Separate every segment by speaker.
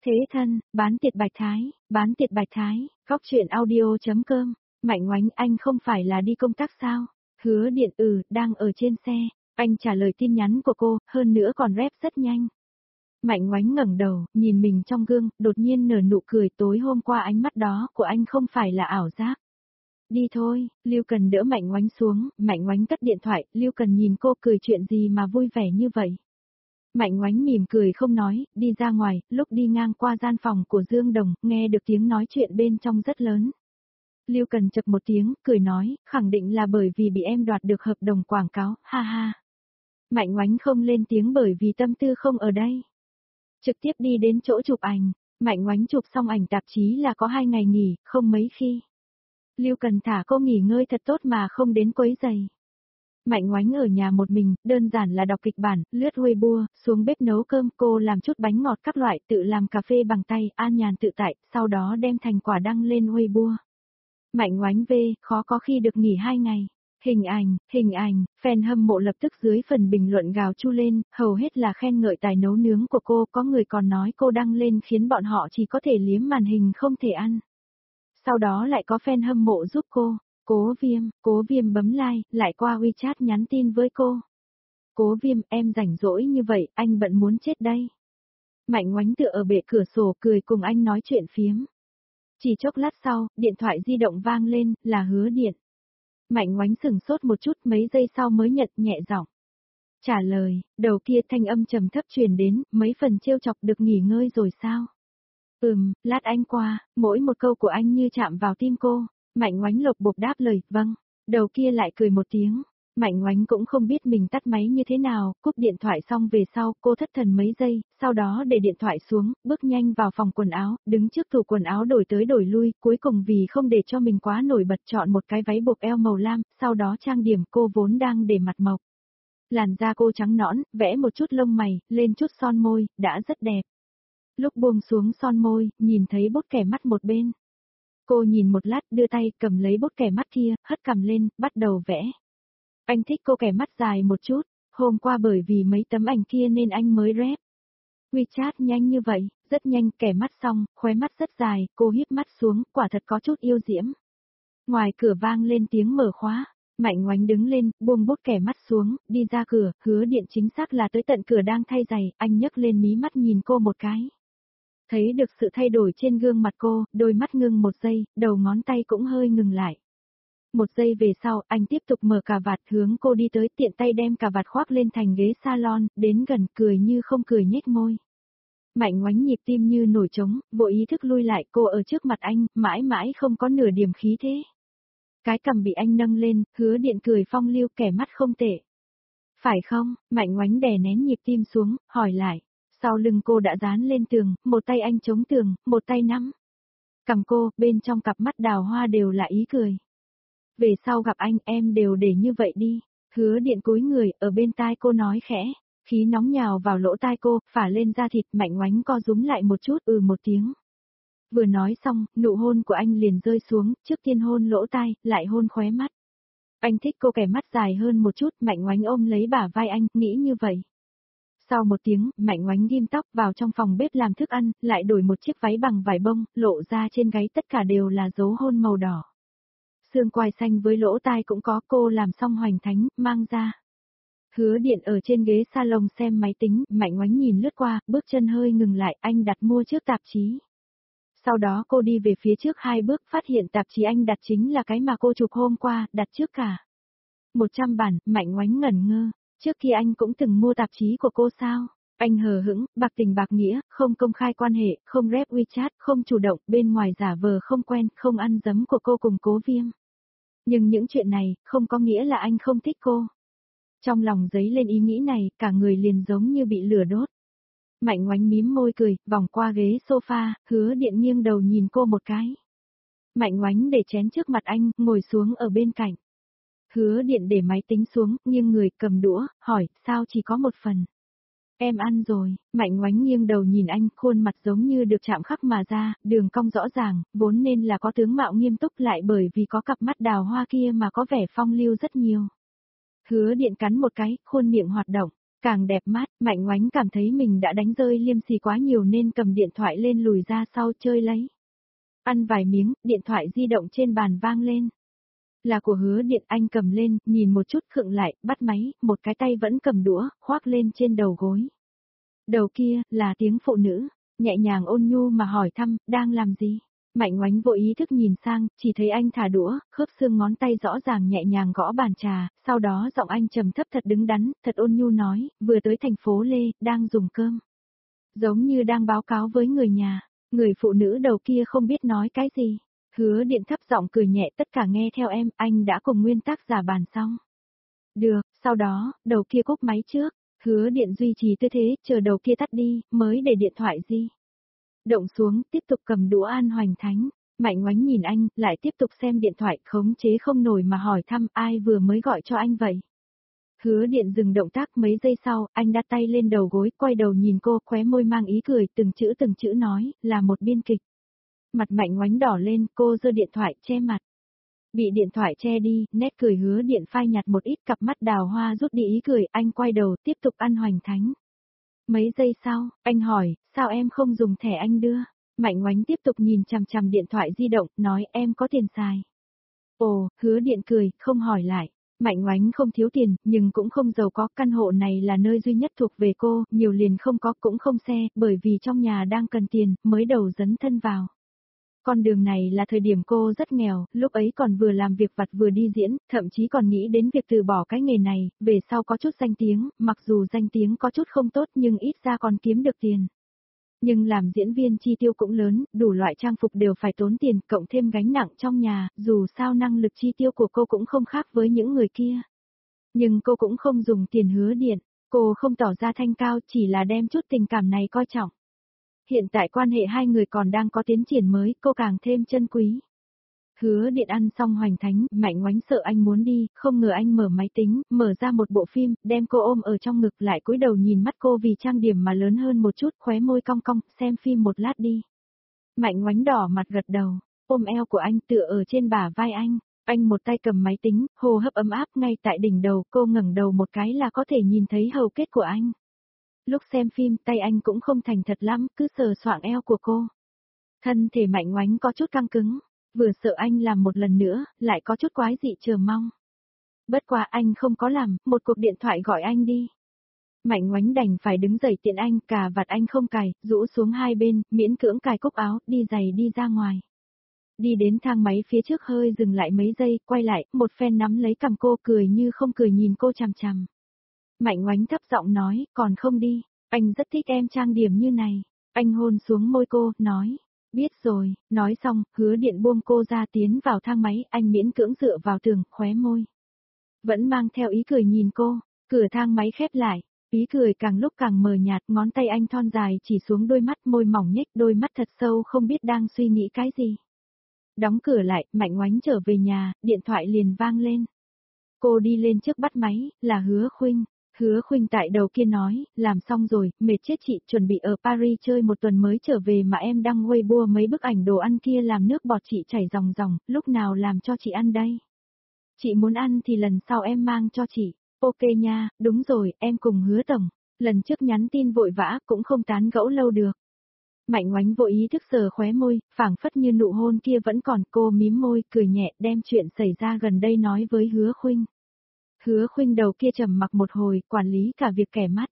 Speaker 1: Thế thân, bán tiệt bạch thái, góc chuyện audio.com, Mạnh Oánh anh không phải là đi công tác sao? Hứa Điện đang ở trên xe, anh trả lời tin nhắn của cô, hơn nữa còn rep rất nhanh. Mạnh Oánh ngẩng đầu, nhìn mình trong gương, đột nhiên nở nụ cười tối hôm qua ánh mắt đó của anh không phải là ảo giác. Đi thôi, Lưu Cần đỡ Mạnh Oánh xuống, Mạnh Oánh cất điện thoại, Lưu Cần nhìn cô cười chuyện gì mà vui vẻ như vậy. Mạnh Oánh mỉm cười không nói, đi ra ngoài, lúc đi ngang qua gian phòng của Dương Đồng, nghe được tiếng nói chuyện bên trong rất lớn. Lưu Cần chập một tiếng, cười nói, khẳng định là bởi vì bị em đoạt được hợp đồng quảng cáo, ha ha. Mạnh Oánh không lên tiếng bởi vì tâm tư không ở đây. Trực tiếp đi đến chỗ chụp ảnh, Mạnh Oánh chụp xong ảnh tạp chí là có 2 ngày nghỉ, không mấy khi. Lưu Cần thả cô nghỉ ngơi thật tốt mà không đến quấy giày. Mạnh Oánh ở nhà một mình, đơn giản là đọc kịch bản, lướt Weibo, xuống bếp nấu cơm, cô làm chút bánh ngọt các loại, tự làm cà phê bằng tay, an nhàn tự tại, sau đó đem thành quả đăng lên Weibo. Mạnh Oánh khó có khi được nghỉ 2 ngày. Hình ảnh, fan hâm mộ lập tức dưới phần bình luận gào chu lên, hầu hết là khen ngợi tài nấu nướng của cô, có người còn nói cô đăng lên khiến bọn họ chỉ có thể liếm màn hình không thể ăn. Sau đó lại có fan hâm mộ giúp cô. Cố Viêm bấm like, lại qua WeChat nhắn tin với cô. Cố Viêm, em rảnh rỗi như vậy, anh bận muốn chết đây. Mạnh Oánh tựa ở bệ cửa sổ cười cùng anh nói chuyện phiếm. Chỉ chốc lát sau, điện thoại di động vang lên, là Hứa Điện. Mạnh Oánh sửng sốt một chút, mấy giây sau mới nhận nhẹ giọng. Trả lời, đầu kia thanh âm trầm thấp truyền đến, mấy phần trêu chọc được nghỉ ngơi rồi sao? Lát anh qua, mỗi một câu của anh như chạm vào tim cô. Mạnh Oánh lộc bộc đáp lời, vâng. Đầu kia lại cười một tiếng. Mạnh Oánh cũng không biết mình tắt máy như thế nào, cúp điện thoại xong về sau, cô thất thần mấy giây, sau đó để điện thoại xuống, bước nhanh vào phòng quần áo, đứng trước tủ quần áo đổi tới đổi lui, cuối cùng vì không để cho mình quá nổi bật chọn một cái váy buộc eo màu lam, sau đó trang điểm cô vốn đang để mặt mộc. Làn da cô trắng nõn, vẽ một chút lông mày, lên chút son môi, đã rất đẹp. Lúc buông xuống son môi, nhìn thấy bốt kẻ mắt một bên. Cô nhìn một lát, đưa tay cầm lấy bốt kẻ mắt kia, hất cằm lên, bắt đầu vẽ. Anh thích cô kẻ mắt dài một chút, hôm qua bởi vì mấy tấm ảnh kia nên anh mới rep. WeChat nhanh như vậy, rất nhanh kẻ mắt xong, khóe mắt rất dài, cô híp mắt xuống, quả thật có chút yêu diễm. Ngoài cửa vang lên tiếng mở khóa, Mạnh Oánh đứng lên, buông bốt kẻ mắt xuống, đi ra cửa, Hứa Điện chính xác là tới tận cửa đang thay giày, anh nhấc lên mí mắt nhìn cô một cái. Thấy được sự thay đổi trên gương mặt cô, đôi mắt ngưng một giây, đầu ngón tay cũng hơi ngừng lại. Một giây về sau, anh tiếp tục mở cà vạt hướng cô đi tới, tiện tay đem cà vạt khoác lên thành ghế salon, đến gần cười như không cười nhếch môi. Mạnh Oánh nhịp tim như nổi trống, vội ý thức lui lại, cô ở trước mặt anh, mãi mãi không có nửa điểm khí thế. Cái cằm bị anh nâng lên, Hứa Điện cười phong lưu, kẻ mắt không tệ. Phải không? Mạnh Oánh đè nén nhịp tim xuống, hỏi lại. Sau lưng cô đã dán lên tường, một tay anh chống tường, một tay nắm cằm cô, bên trong cặp mắt đào hoa đều là ý cười. Về sau gặp anh em đều để như vậy đi. Hứa Điện cúi người, ở bên tai cô nói khẽ. Khí nóng nhào vào lỗ tai cô, phả lên da thịt, Mạnh Oánh co rúm lại một chút, một tiếng. Vừa nói xong, nụ hôn của anh liền rơi xuống, trước tiên hôn lỗ tai, lại hôn khóe mắt. Anh thích cô kẻ mắt dài hơn một chút, Mạnh Oánh ôm lấy bả vai anh, nghĩ như vậy. Sau một tiếng, Mạnh Oánh ghim tóc vào trong phòng bếp làm thức ăn, lại đổi một chiếc váy bằng vải bông, lộ ra trên gáy tất cả đều là dấu hôn màu đỏ. Xương quai xanh với lỗ tai cũng có, cô làm xong hoành thánh, mang ra. Hứa Điện ở trên ghế salon xem máy tính, Mạnh Oánh nhìn lướt qua, bước chân hơi ngừng lại, anh đặt mua trước tạp chí. Sau đó cô đi về phía trước 2 bước, phát hiện tạp chí anh đặt chính là cái mà cô chụp hôm qua, đặt trước cả 100 bản, Mạnh Oánh ngẩn ngơ. Trước kia anh cũng từng mua tạp chí của cô sao? Anh hờ hững, bạc tình bạc nghĩa, không công khai quan hệ, không rep WeChat, không chủ động, bên ngoài giả vờ không quen, không ăn dấm của cô cùng Cố Viêm. Nhưng những chuyện này, không có nghĩa là anh không thích cô. Trong lòng dấy lên ý nghĩ này, cả người liền giống như bị lửa đốt. Mạnh Oánh mím môi cười, vòng qua ghế sofa, Hứa Điện nghiêng đầu nhìn cô một cái. Mạnh Oánh để chén trước mặt anh, ngồi xuống ở bên cạnh. Hứa Điện để máy tính xuống, nghiêng người cầm đũa, hỏi, sao chỉ có một phần? Em ăn rồi, Mạnh Oánh nghiêng đầu nhìn anh, khuôn mặt giống như được chạm khắc mà ra, đường cong rõ ràng, vốn nên là có tướng mạo nghiêm túc lại bởi vì có cặp mắt đào hoa kia mà có vẻ phong lưu rất nhiều. Hứa Điện cắn một cái, khuôn miệng hoạt động, càng đẹp mắt, Mạnh Ngoánh cảm thấy mình đã đánh rơi liêm sỉ quá nhiều nên cầm điện thoại lên lùi ra sau chơi lấy. Ăn vài miếng, điện thoại di động trên bàn vang lên. Là của Hứa Điện, anh cầm lên, nhìn một chút khựng lại, bắt máy, một cái tay vẫn cầm đũa, khoác lên trên đầu gối. Đầu kia, là tiếng phụ nữ, nhẹ nhàng ôn nhu mà hỏi thăm, đang làm gì? Mạnh Ngoánh vô ý thức nhìn sang, chỉ thấy anh thả đũa, khớp xương ngón tay rõ ràng nhẹ nhàng gõ bàn trà, sau đó giọng anh trầm thấp thật đứng đắn, thật ôn nhu nói, vừa tới thành phố Lê, đang dùng cơm. Giống như đang báo cáo với người nhà, người phụ nữ đầu kia không biết nói cái gì. Hứa Điện thấp giọng cười nhẹ, tất cả nghe theo em, anh đã cùng nguyên tác giả bàn xong. Được, sau đó, đầu kia cúp máy trước, Hứa Điện duy trì tư thế, chờ đầu kia tắt đi, mới để điện thoại di động xuống, tiếp tục cầm đũa ăn hoành thánh. Mạnh Ngoánh nhìn anh, lại tiếp tục xem điện thoại, khống chế không nổi mà hỏi thăm ai vừa mới gọi cho anh vậy. Hứa Điện dừng động tác mấy giây sau, anh đặt tay lên đầu gối, quay đầu nhìn cô, khóe môi mang ý cười, từng chữ nói, là một biên kịch. Mặt Mạnh Ngoánh đỏ lên, cô giơ điện thoại che mặt. Bị điện thoại che đi, nét cười Hứa Điện phai nhạt một ít, cặp mắt đào hoa rút đi ý cười, anh quay đầu tiếp tục ăn hoành thánh. Mấy giây sau, anh hỏi, sao em không dùng thẻ anh đưa? Mạnh Ngoánh tiếp tục nhìn chằm chằm điện thoại di động, nói em có tiền xài. Ồ, Hứa Điện cười, không hỏi lại. Mạnh Ngoánh không thiếu tiền, nhưng cũng không giàu có, căn hộ này là nơi duy nhất thuộc về cô, nhiều liền không có, cũng không xe, bởi vì trong nhà đang cần tiền, mới đầu dấn thân vào. Con đường này là thời điểm cô rất nghèo, lúc ấy còn vừa làm việc vặt vừa đi diễn, thậm chí còn nghĩ đến việc từ bỏ cái nghề này, về sau có chút danh tiếng, mặc dù danh tiếng có chút không tốt nhưng ít ra còn kiếm được tiền. Nhưng làm diễn viên chi tiêu cũng lớn, đủ loại trang phục đều phải tốn tiền, cộng thêm gánh nặng trong nhà, dù sao năng lực chi tiêu của cô cũng không khác với những người kia. Nhưng cô cũng không dùng tiền Hứa Điện, cô không tỏ ra thanh cao, chỉ là đem chút tình cảm này coi trọng. Hiện tại quan hệ hai người còn đang có tiến triển mới, cô càng thêm trân quý. Hứa Điện ăn xong hoành thánh, Mạnh Ngoánh sợ anh muốn đi, không ngờ anh mở máy tính, mở ra một bộ phim, đem cô ôm ở trong ngực lại cúi đầu nhìn mắt cô vì trang điểm mà lớn hơn một chút, khóe môi cong cong, xem phim một lát đi. Mạnh Ngoánh đỏ mặt gật đầu, ôm eo của anh tựa ở trên bả vai anh một tay cầm máy tính, hô hấp ấm áp ngay tại đỉnh đầu, cô ngẩng đầu một cái là có thể nhìn thấy hầu kết của anh. Lúc xem phim, tay anh cũng không thành thật lắm, cứ sờ soạng eo của cô. Thân thể Mạnh Ngoánh có chút căng cứng, vừa sợ anh làm một lần nữa, lại có chút quái dị chờ mong. Bất quá anh không có làm, một cuộc điện thoại gọi anh đi. Mạnh Ngoánh đành phải đứng dậy tiện anh, cà vạt anh không cài, rũ xuống hai bên, miễn cưỡng cài cúc áo, đi giày đi ra ngoài. Đi đến thang máy phía trước hơi dừng lại mấy giây, quay lại, một phen nắm lấy cằm cô cười như không cười nhìn cô chằm chằm. Mạnh Ngoánh thấp giọng nói, còn không đi, anh rất thích em trang điểm như này. Anh hôn xuống môi cô, nói, biết rồi, nói xong, Hứa Điện buông cô ra tiến vào thang máy, anh miễn cưỡng dựa vào tường, khóe môi. Vẫn mang theo ý cười nhìn cô, cửa thang máy khép lại, ý cười càng lúc càng mờ nhạt, ngón tay anh thon dài chỉ xuống đôi mắt môi mỏng nhếch, đôi mắt thật sâu không biết đang suy nghĩ cái gì. Đóng cửa lại, Mạnh Ngoánh trở về nhà, điện thoại liền vang lên. Cô đi lên trước bắt máy, là Hứa Khuynh. Hứa Khuynh tại đầu kia nói, làm xong rồi, mệt chết chị, chuẩn bị ở Paris chơi một tuần mới trở về mà em đăng Weibo mấy bức ảnh đồ ăn kia làm nước bọt chị chảy ròng ròng, lúc nào làm cho chị ăn đây? Chị muốn ăn thì lần sau em mang cho chị. Ok nha, đúng rồi, em cùng Hứa tổng. Lần trước nhắn tin vội vã cũng không tán gẫu lâu được. Mạnh Ngoánh vội ý thức sờ khóe môi, phảng phất như nụ hôn kia vẫn còn, cô mím môi, cười nhẹ, đem chuyện xảy ra gần đây nói với Hứa Khuynh. Hứa Khuynh đầu kia trầm mặc một hồi, quản lý cả việc kẻ mắt.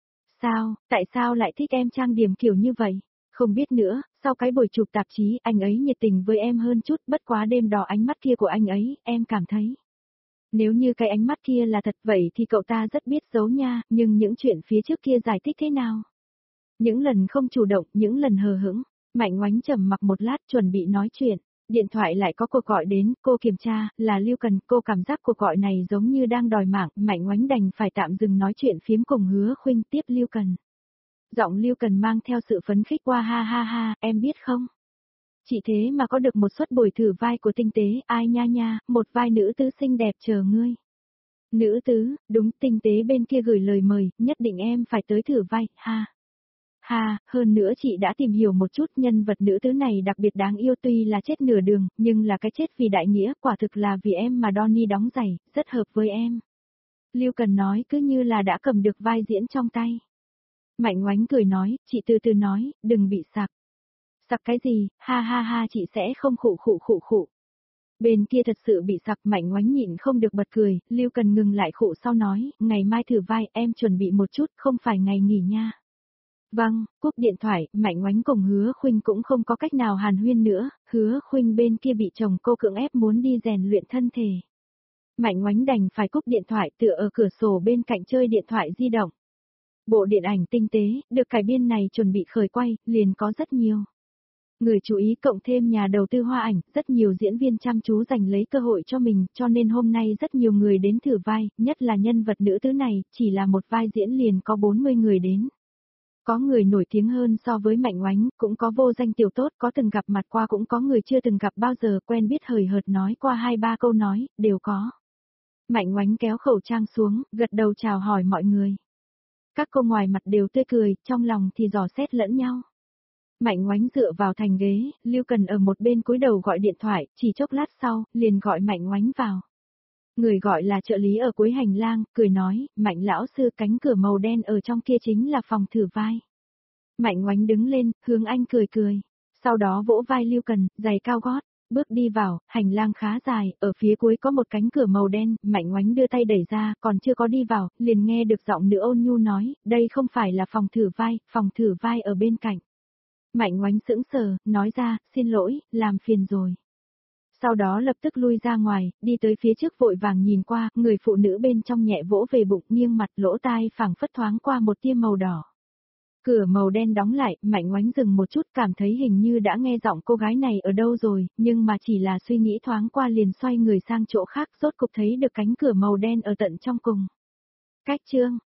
Speaker 1: Sao, tại sao lại thích em trang điểm kiểu như vậy? Không biết nữa, sau cái buổi chụp tạp chí anh ấy nhiệt tình với em hơn chút, bất quá đêm đỏ ánh mắt kia của anh ấy, em cảm thấy. Nếu như cái ánh mắt kia là thật vậy thì cậu ta rất biết giấu nha, nhưng những chuyện phía trước kia giải thích thế nào? Những lần không chủ động, những lần hờ hững, Mạnh Ngoánh trầm mặc một lát chuẩn bị nói chuyện. Điện thoại lại có cuộc gọi đến, cô kiểm tra, là Lưu Cần, cô cảm giác cuộc gọi này giống như đang đòi mạng, Mạnh Ngoánh đành phải tạm dừng nói chuyện phiếm cùng Hứa Khuynh tiếp Lưu Cần. Giọng Lưu Cần mang theo sự phấn khích qua ha ha ha, em biết không? Chị thế mà có được một suất bồi thử vai của Tinh Tế, ai nha nha, một vai nữ tứ xinh đẹp chờ ngươi. Nữ tứ, đúng, Tinh Tế bên kia gửi lời mời, nhất định em phải tới thử vai, ha. Ha, hơn nữa chị đã tìm hiểu một chút nhân vật nữ tứ này đặc biệt đáng yêu tuy là chết nửa đường, nhưng là cái chết vì đại nghĩa, quả thực là vì em mà Donnie đóng giày, rất hợp với em. Lưu Cần nói cứ như là đã cầm được vai diễn trong tay. Mạnh Oánh cười nói, chị từ từ nói, đừng bị sặc. Sặc cái gì, ha ha ha chị sẽ không khụ khụ khụ khụ. Bên kia thật sự bị sặc, Mạnh Oánh nhịn không được bật cười, Lưu Cần ngừng lại khụ sau nói, ngày mai thử vai em chuẩn bị một chút, không phải ngày nghỉ nha. Vâng, cúp điện thoại, Mạnh Oánh cùng Hứa Khuynh cũng không có cách nào hàn huyên nữa, Hứa Khuynh bên kia bị chồng cô cưỡng ép muốn đi rèn luyện thân thể. Mạnh Oánh đành phải cúp điện thoại tựa ở cửa sổ bên cạnh chơi điện thoại di động. Bộ điện ảnh tinh tế, được cải biên này chuẩn bị khởi quay, liền có rất nhiều người chú ý cộng thêm nhà đầu tư hoa ảnh, rất nhiều diễn viên chăm chú giành lấy cơ hội cho mình, cho nên hôm nay rất nhiều người đến thử vai, nhất là nhân vật nữ tứ này, chỉ là một vai diễn liền có 40 người đến. Có người nổi tiếng hơn so với Mạnh Oánh, cũng có vô danh tiểu tốt, có từng gặp mặt qua cũng có người chưa từng gặp bao giờ, quen biết hời hợt nói qua 2-3 câu nói, đều có. Mạnh Oánh kéo khẩu trang xuống, gật đầu chào hỏi mọi người. Các cô ngoài mặt đều tươi cười, trong lòng thì dò xét lẫn nhau. Mạnh Oánh dựa vào thành ghế, Lưu Cần ở một bên cúi đầu gọi điện thoại, chỉ chốc lát sau, liền gọi Mạnh Oánh vào. Người gọi là trợ lý ở cuối hành lang, cười nói, Mạnh lão sư cánh cửa màu đen ở trong kia chính là phòng thử vai. Mạnh Oánh đứng lên, hướng anh cười cười. Sau đó vỗ vai Lưu Cần, giày cao gót, bước đi vào, hành lang khá dài, ở phía cuối có một cánh cửa màu đen, Mạnh Oánh đưa tay đẩy ra, còn chưa có đi vào, liền nghe được giọng nữ ôn nhu nói, đây không phải là phòng thử vai ở bên cạnh. Mạnh Oánh sững sờ, nói ra, xin lỗi, làm phiền rồi. Sau đó lập tức lui ra ngoài, đi tới phía trước vội vàng nhìn qua, người phụ nữ bên trong nhẹ vỗ về bụng, nghiêng mặt lỗ tai phảng phất thoáng qua một tia màu đỏ. Cửa màu đen đóng lại, Mạnh Oánh dừng một chút cảm thấy hình như đã nghe giọng cô gái này ở đâu rồi, nhưng mà chỉ là suy nghĩ thoáng qua liền xoay người sang chỗ khác, rốt cục thấy được cánh cửa màu đen ở tận trong cùng. Cách chương